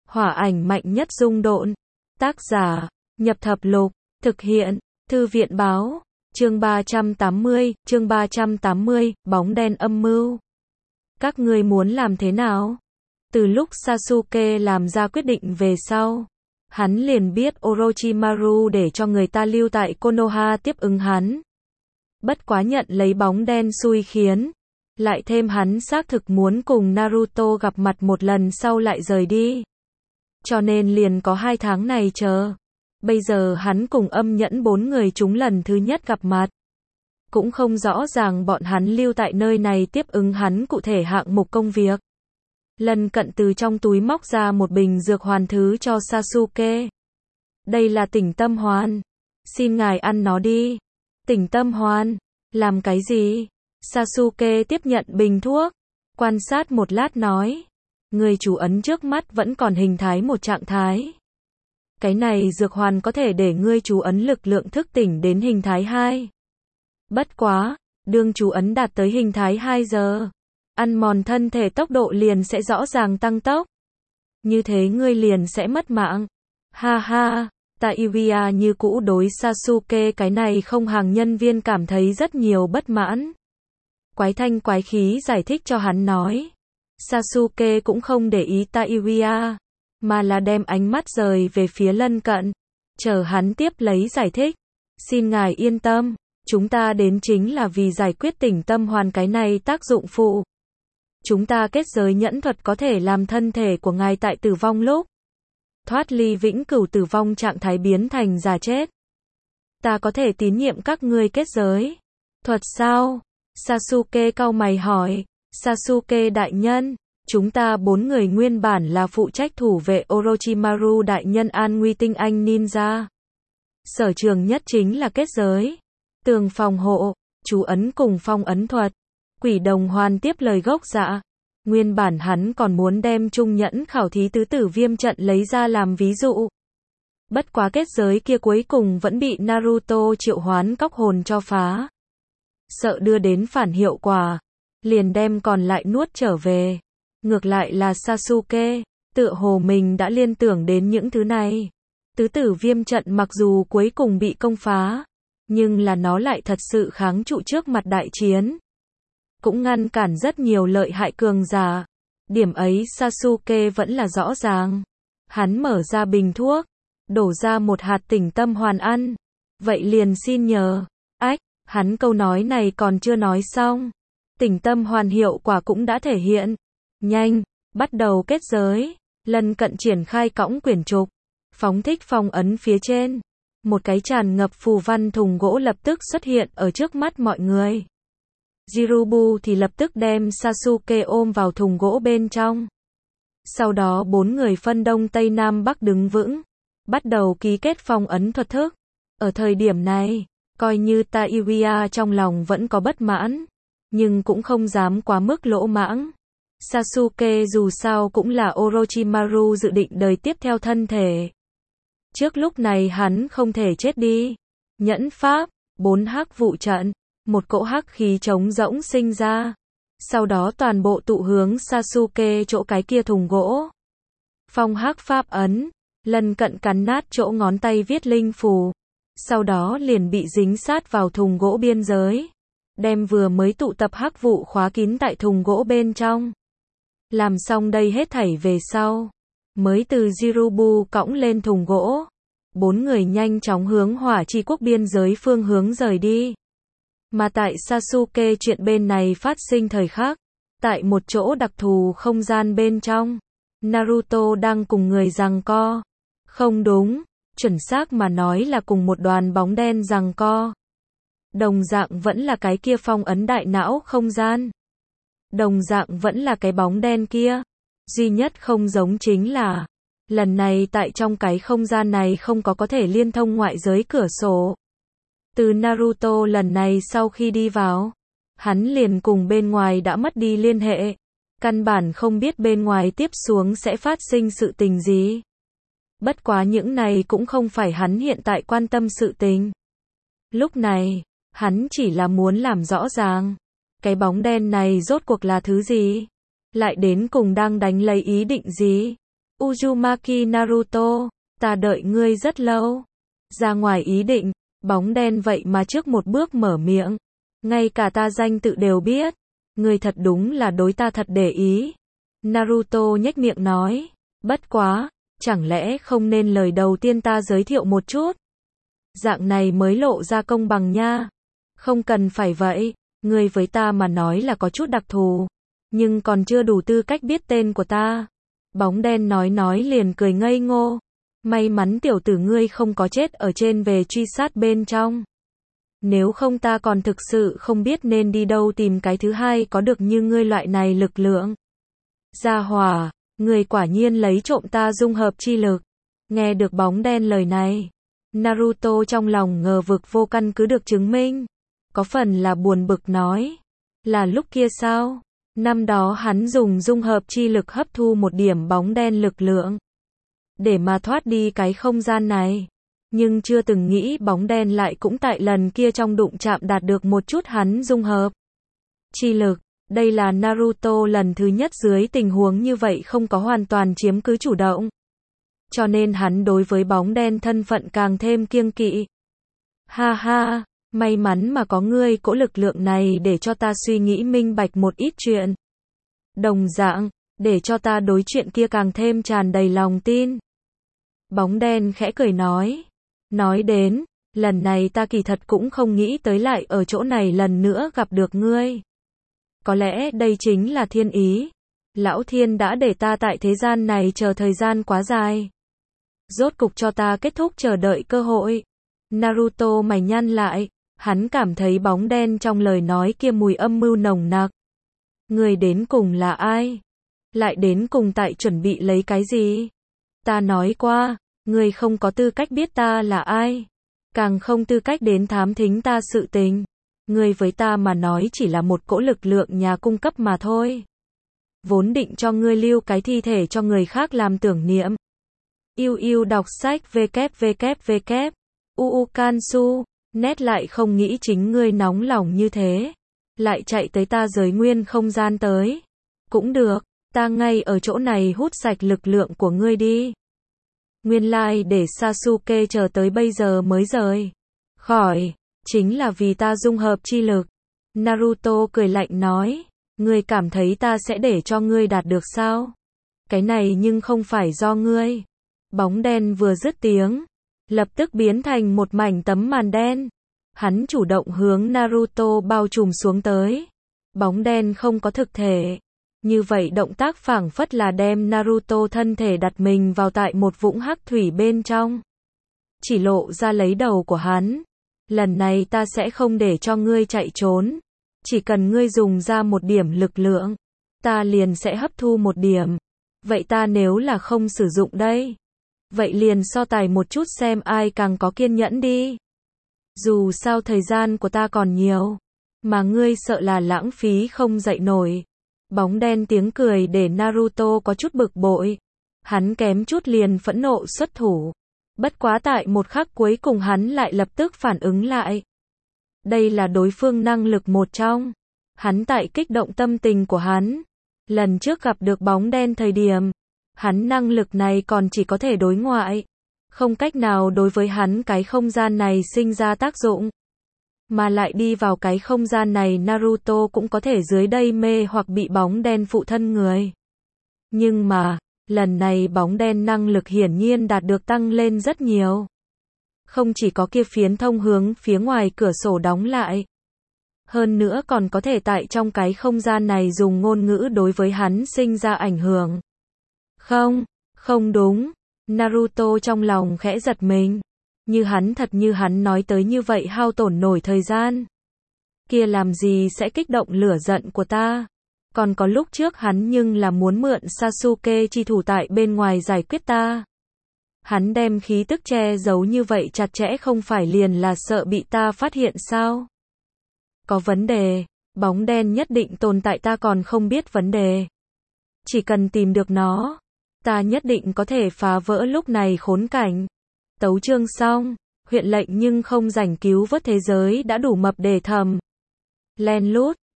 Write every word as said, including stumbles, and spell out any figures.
Hỏa ảnh mạnh nhất dung độn. Tác giả, Nhập Thập Lục, thực hiện, Thư viện báo, chương ba trăm tám mươi, chương ba trăm tám mươi, bóng đen âm mưu. Các ngươi muốn làm thế nào? Từ lúc Sasuke làm ra quyết định về sau, hắn liền biết Orochimaru để cho người ta lưu tại Konoha tiếp ứng hắn. Bất quá nhận lấy bóng đen xui khiến, lại thêm hắn xác thực muốn cùng Naruto gặp mặt một lần sau lại rời đi. Cho nên liền có hai tháng này chờ. Bây giờ hắn cùng âm nhẫn bốn người chúng lần thứ nhất gặp mặt. Cũng không rõ ràng bọn hắn lưu tại nơi này tiếp ứng hắn cụ thể hạng mục công việc. Lần cận từ trong túi móc ra một bình dược hoàn thứ cho Sasuke. Đây là tỉnh tâm hoàn. Xin ngài ăn nó đi. Tỉnh tâm hoàn. Làm cái gì? Sasuke tiếp nhận bình thuốc. Quan sát một lát nói. Người chú ấn trước mắt vẫn còn hình thái một trạng thái. Cái này dược hoàn có thể để ngươi chú ấn lực lượng thức tỉnh đến hình thái hai. Bất quá, đương chú ấn đạt tới hình thái hai giờ, ăn mòn thân thể tốc độ liền sẽ rõ ràng tăng tốc. Như thế ngươi liền sẽ mất mạng. Ha ha, Taiuya như cũ đối Sasuke cái này không hàng nhân viên cảm thấy rất nhiều bất mãn. Quái thanh quái khí giải thích cho hắn nói. Sasuke cũng không để ý Taiuya, mà là đem ánh mắt rời về phía lân cận, chờ hắn tiếp lấy giải thích. Xin ngài yên tâm, chúng ta đến chính là vì giải quyết tỉnh tâm hoàn cái này tác dụng phụ. Chúng ta kết giới nhẫn thuật có thể làm thân thể của ngài tại tử vong lúc thoát ly vĩnh cửu tử vong trạng thái biến thành già chết. Ta có thể tín nhiệm các ngươi kết giới thuật sao? Sasuke cau mày hỏi. Sasuke đại nhân, chúng ta bốn người nguyên bản là phụ trách thủ vệ Orochimaru đại nhân an nguy tinh anh ninja. Sở trường nhất chính là kết giới, tường phòng hộ, chú ấn cùng phong ấn thuật. Quỷ đồng hoàn tiếp lời gốc dạ. Nguyên bản hắn còn muốn đem trung nhẫn khảo thí tứ tử viêm trận lấy ra làm ví dụ. Bất quá kết giới kia cuối cùng vẫn bị Naruto triệu hoán cóc hồn cho phá. Sợ đưa đến phản hiệu quả, liền đem còn lại nuốt trở về. Ngược lại là Sasuke, tựa hồ mình đã liên tưởng đến những thứ này. Tứ tử viêm trận mặc dù cuối cùng bị công phá, nhưng là nó lại thật sự kháng trụ trước mặt đại chiến. Cũng ngăn cản rất nhiều lợi hại cường giả. Điểm ấy Sasuke vẫn là rõ ràng. Hắn mở ra bình thuốc, đổ ra một hạt tỉnh tâm hoàn ăn. Vậy liền xin nhờ. Ách, hắn câu nói này còn chưa nói xong. Tỉnh tâm hoàn hiệu quả cũng đã thể hiện. Nhanh, bắt đầu kết giới. Lần cận triển khai cõng quyển trục, phóng thích phong ấn phía trên. Một cái tràn ngập phù văn thùng gỗ lập tức xuất hiện ở trước mắt mọi người. Jirubu thì lập tức đem Sasuke ôm vào thùng gỗ bên trong. Sau đó bốn người phân đông tây nam bắc đứng vững, bắt đầu ký kết phong ấn thuật thức. Ở thời điểm này, coi như Taiuya trong lòng vẫn có bất mãn, nhưng cũng không dám quá mức lỗ mãng. Sasuke dù sao cũng là Orochimaru dự định đời tiếp theo thân thể. Trước lúc này hắn không thể chết đi. Nhẫn pháp, bốn hắc vụ trận, một cỗ hắc khí trống rỗng sinh ra. Sau đó toàn bộ tụ hướng Sasuke chỗ cái kia thùng gỗ. Phong hắc pháp ấn, lần cận cắn nát chỗ ngón tay viết linh phù. Sau đó liền bị dính sát vào thùng gỗ biên giới. Đem vừa mới tụ tập hắc vụ khóa kín tại thùng gỗ bên trong. Làm xong đây hết thảy về sau, mới từ Jirubu cõng lên thùng gỗ. Bốn người nhanh chóng hướng hỏa chi quốc biên giới phương hướng rời đi. Mà tại Sasuke chuyện bên này phát sinh thời khắc. Tại một chỗ đặc thù không gian bên trong, Naruto đang cùng người giằng co. Không đúng, chuẩn xác mà nói là cùng một đoàn bóng đen giằng co. Đồng dạng vẫn là cái kia phong ấn đại não không gian. Đồng dạng vẫn là cái bóng đen kia. Duy nhất không giống chính là, lần này tại trong cái không gian này không có có thể liên thông ngoại giới cửa sổ. Từ Naruto lần này sau khi đi vào, hắn liền cùng bên ngoài đã mất đi liên hệ. Căn bản không biết bên ngoài tiếp xuống sẽ phát sinh sự tình gì. Bất quá những này cũng không phải hắn hiện tại quan tâm sự tình. Lúc này, hắn chỉ là muốn làm rõ ràng. Cái bóng đen này rốt cuộc là thứ gì? Lại đến cùng đang đánh lấy ý định gì? Uzumaki Naruto, ta đợi ngươi rất lâu. Ra ngoài ý định, bóng đen vậy mà trước một bước mở miệng. Ngay cả ta danh tự đều biết. Ngươi thật đúng là đối ta thật để ý. Naruto nhếch miệng nói. Bất quá, chẳng lẽ không nên lời đầu tiên ta giới thiệu một chút? Dạng này mới lộ ra công bằng nha. Không cần phải vậy, ngươi với ta mà nói là có chút đặc thù. Nhưng còn chưa đủ tư cách biết tên của ta. Bóng đen nói nói liền cười ngây ngô. May mắn tiểu tử ngươi không có chết ở trên về truy sát bên trong. Nếu không ta còn thực sự không biết nên đi đâu tìm cái thứ hai có được như ngươi loại này lực lượng. Gia hỏa, ngươi quả nhiên lấy trộm ta dung hợp chi lực. Nghe được bóng đen lời này, Naruto trong lòng ngờ vực vô căn cứ được chứng minh. Có phần là buồn bực nói. Là lúc kia sao? Năm đó hắn dùng dung hợp chi lực hấp thu một điểm bóng đen lực lượng. Để mà thoát đi cái không gian này. Nhưng chưa từng nghĩ bóng đen lại cũng tại lần kia trong đụng chạm đạt được một chút hắn dung hợp chi lực. Đây là Naruto lần thứ nhất dưới tình huống như vậy không có hoàn toàn chiếm cứ chủ động. Cho nên hắn đối với bóng đen thân phận càng thêm kiêng kỵ. Ha ha, may mắn mà có ngươi cỗ lực lượng này để cho ta suy nghĩ minh bạch một ít chuyện. Đồng dạng, để cho ta đối chuyện kia càng thêm tràn đầy lòng tin. Bóng đen khẽ cười nói. Nói đến, lần này ta kỳ thật cũng không nghĩ tới lại ở chỗ này lần nữa gặp được ngươi. Có lẽ đây chính là thiên ý. Lão thiên đã để ta tại thế gian này chờ thời gian quá dài. Rốt cục cho ta kết thúc chờ đợi cơ hội. Naruto mày nhăn lại, hắn cảm thấy bóng đen trong lời nói kia mùi âm mưu nồng nặc. Người đến cùng là ai? Lại đến cùng tại chuẩn bị lấy cái gì? Ta nói qua, người không có tư cách biết ta là ai. Càng không tư cách đến thám thính ta sự tình. Người với ta mà nói chỉ là một cỗ lực lượng nhà cung cấp mà thôi. Vốn định cho ngươi lưu cái thi thể cho người khác làm tưởng niệm. Yêu yêu đọc sách www. Uukansu, nét lại không nghĩ chính ngươi nóng lòng như thế. Lại chạy tới ta giới nguyên không gian tới. Cũng được, ta ngay ở chỗ này hút sạch lực lượng của ngươi đi. Nguyên lai like để Sasuke chờ tới bây giờ mới rời khỏi, chính là vì ta dung hợp chi lực. Naruto cười lạnh nói, ngươi cảm thấy ta sẽ để cho ngươi đạt được sao? Cái này nhưng không phải do ngươi. Bóng đen vừa dứt tiếng, lập tức biến thành một mảnh tấm màn đen. Hắn chủ động hướng Naruto bao trùm xuống tới. Bóng đen không có thực thể. Như vậy động tác phảng phất là đem Naruto thân thể đặt mình vào tại một vũng hắc thủy bên trong. Chỉ lộ ra lấy đầu của hắn. Lần này ta sẽ không để cho ngươi chạy trốn. Chỉ cần ngươi dùng ra một điểm lực lượng, ta liền sẽ hấp thu một điểm. Vậy ta nếu là không sử dụng đây? Vậy liền so tài một chút xem ai càng có kiên nhẫn đi. Dù sao thời gian của ta còn nhiều. Mà ngươi sợ là lãng phí không dậy nổi. Bóng đen tiếng cười để Naruto có chút bực bội. Hắn kém chút liền phẫn nộ xuất thủ. Bất quá tại một khắc cuối cùng hắn lại lập tức phản ứng lại. Đây là đối phương năng lực một trong. Hắn tại kích động tâm tình của hắn. Lần trước gặp được bóng đen thời điểm, hắn năng lực này còn chỉ có thể đối ngoại. Không cách nào đối với hắn cái không gian này sinh ra tác dụng. Mà lại đi vào cái không gian này Naruto cũng có thể dưới đây mê hoặc bị bóng đen phụ thân người. Nhưng mà, lần này bóng đen năng lực hiển nhiên đạt được tăng lên rất nhiều. Không chỉ có kia phiến thông hướng phía ngoài cửa sổ đóng lại. Hơn nữa còn có thể tại trong cái không gian này dùng ngôn ngữ đối với hắn sinh ra ảnh hưởng. Không, không đúng. Naruto trong lòng khẽ giật mình. Như hắn thật như hắn nói tới như vậy hao tổn nổi thời gian. Kia làm gì sẽ kích động lửa giận của ta. Còn có lúc trước hắn nhưng là muốn mượn Sasuke chi thủ tại bên ngoài giải quyết ta. Hắn đem khí tức che giấu như vậy chặt chẽ không phải liền là sợ bị ta phát hiện sao? Có vấn đề, bóng đen nhất định tồn tại ta còn không biết vấn đề. Chỉ cần tìm được nó, ta nhất định có thể phá vỡ lúc này khốn cảnh. Tấu chương xong, huyện lệnh nhưng không rảnh cứu vớt thế giới đã đủ mập để thầm. Len lút.